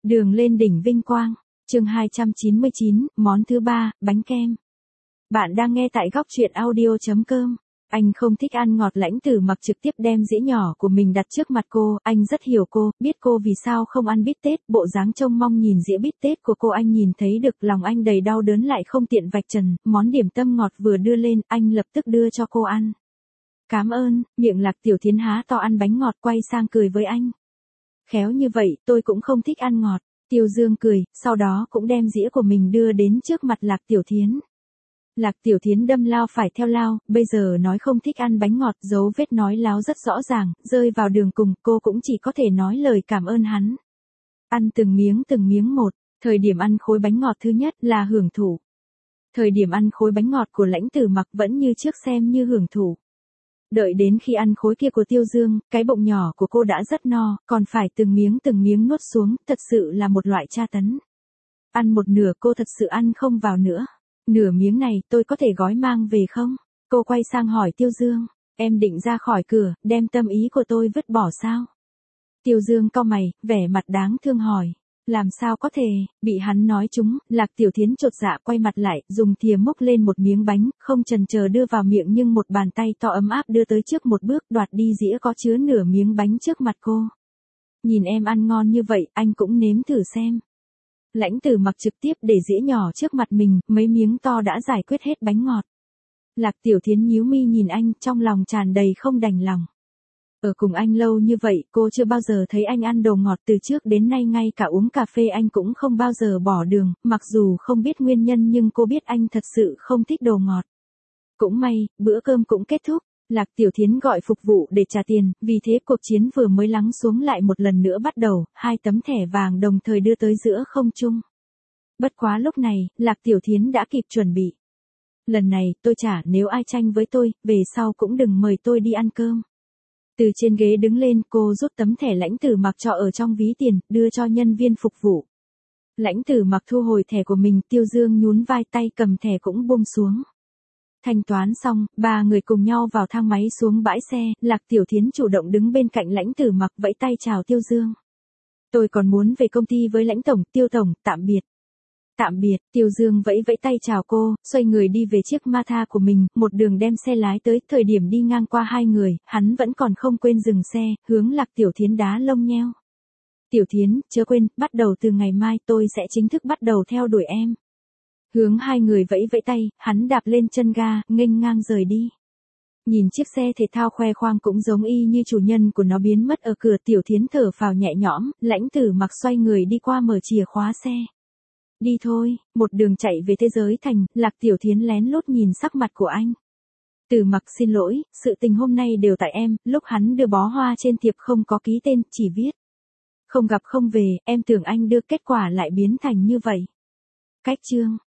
Đường lên đỉnh vinh quang, chương 299, món thứ 3, bánh kem. Bạn đang nghe tại góc truyện audio.com. Anh không thích ăn ngọt. Lãnh Tử Mặc trực tiếp đem dĩa nhỏ của mình đặt trước mặt cô, anh rất hiểu cô, biết cô vì sao không ăn bít tết, bộ dáng trông mong nhìn dĩa bít tết của cô anh nhìn thấy được, lòng anh đầy đau đớn lại không tiện vạch trần, món điểm tâm ngọt vừa đưa lên, anh lập tức đưa cho cô ăn. Cảm ơn, miệng Lạc Tiểu Thiến há to ăn bánh ngọt quay sang cười với anh. Khéo như vậy, tôi cũng không thích ăn ngọt. Tiêu Dương cười, sau đó cũng đem dĩa của mình đưa đến trước mặt Lạc Tiểu Thiến. Lạc Tiểu Thiến đâm lao phải theo lao, bây giờ nói không thích ăn bánh ngọt, dấu vết nói láo rất rõ ràng, rơi vào đường cùng, cô cũng chỉ có thể nói lời cảm ơn hắn. Ăn từng miếng một, thời điểm ăn khối bánh ngọt thứ nhất là hưởng thụ. Thời điểm ăn khối bánh ngọt của Lãnh Tử Mặc vẫn như trước xem như hưởng thụ. Đợi đến khi ăn khối kia của Tiêu Dương, cái bụng nhỏ của cô đã rất no, còn phải từng miếng nuốt xuống, thật sự là một loại tra tấn. Ăn một nửa cô thật sự ăn không vào nữa. Nửa miếng này tôi có thể gói mang về không? Cô quay sang hỏi Tiêu Dương, em định ra khỏi cửa, đem tâm ý của tôi vứt bỏ sao? Tiêu Dương cau mày, vẻ mặt đáng thương hỏi. Làm sao có thể, bị hắn nói trúng, Lạc Tiểu Thiến chột dạ quay mặt lại, dùng thìa múc lên một miếng bánh, không chần chờ đưa vào miệng nhưng một bàn tay to ấm áp đưa tới trước một bước đoạt đi dĩa có chứa nửa miếng bánh trước mặt cô. Nhìn em ăn ngon như vậy, anh cũng nếm thử xem. Lãnh Tử Mặc trực tiếp để dĩa nhỏ trước mặt mình, mấy miếng to đã giải quyết hết bánh ngọt. Lạc Tiểu Thiến nhíu mi nhìn anh, trong lòng tràn đầy không đành lòng. Ở cùng anh lâu như vậy, cô chưa bao giờ thấy anh ăn đồ ngọt, từ trước đến nay ngay cả uống cà phê anh cũng không bao giờ bỏ đường, mặc dù không biết nguyên nhân nhưng cô biết anh thật sự không thích đồ ngọt. Cũng may, bữa cơm cũng kết thúc, Lạc Tiểu Thiến gọi phục vụ để trả tiền, vì thế cuộc chiến vừa mới lắng xuống lại một lần nữa bắt đầu, 2 tấm thẻ vàng đồng thời đưa tới giữa không trung. Bất quá lúc này, Lạc Tiểu Thiến đã kịp chuẩn bị. Lần này, tôi trả, nếu ai tranh với tôi, về sau cũng đừng mời tôi đi ăn cơm. Từ trên ghế đứng lên, cô rút tấm thẻ Lãnh Tử Mặc cho ở trong ví tiền, đưa cho nhân viên phục vụ. Lãnh Tử Mặc thu hồi thẻ của mình, Tiêu Dương nhún vai tay cầm thẻ cũng buông xuống. Thanh toán xong, ba người cùng nhau vào thang máy xuống bãi xe, Lạc Tiểu Thiến chủ động đứng bên cạnh Lãnh Tử Mặc vẫy tay chào Tiêu Dương. Tôi còn muốn về công ty với Lãnh Tổng, Tiêu Tổng, tạm biệt. Tạm biệt, Tiêu Dương vẫy vẫy tay chào cô, xoay người đi về chiếc Martha của mình, một đường đem xe lái tới, thời điểm đi ngang qua hai người, hắn vẫn còn không quên dừng xe, hướng Lạc Tiểu Thiến đá lông nheo. Tiểu Thiến, chớ quên, bắt đầu từ ngày mai tôi sẽ chính thức bắt đầu theo đuổi em. Hướng hai người vẫy vẫy tay, hắn đạp lên chân ga, nghênh ngang rời đi. Nhìn chiếc xe thể thao khoe khoang cũng giống y như chủ nhân của nó biến mất ở cửa, Tiểu Thiến thở phào nhẹ nhõm, Lãnh Tử Mặc xoay người đi qua mở chìa khóa xe. Đi thôi, một đường chạy về thế giới thành, Lạc Tiểu Thiến lén lút nhìn sắc mặt của anh. Tử Mặc xin lỗi, sự tình hôm nay đều tại em, lúc hắn đưa bó hoa trên thiệp không có ký tên, chỉ viết. Không gặp không về, em tưởng anh đưa, kết quả lại biến thành như vậy. Cách chương.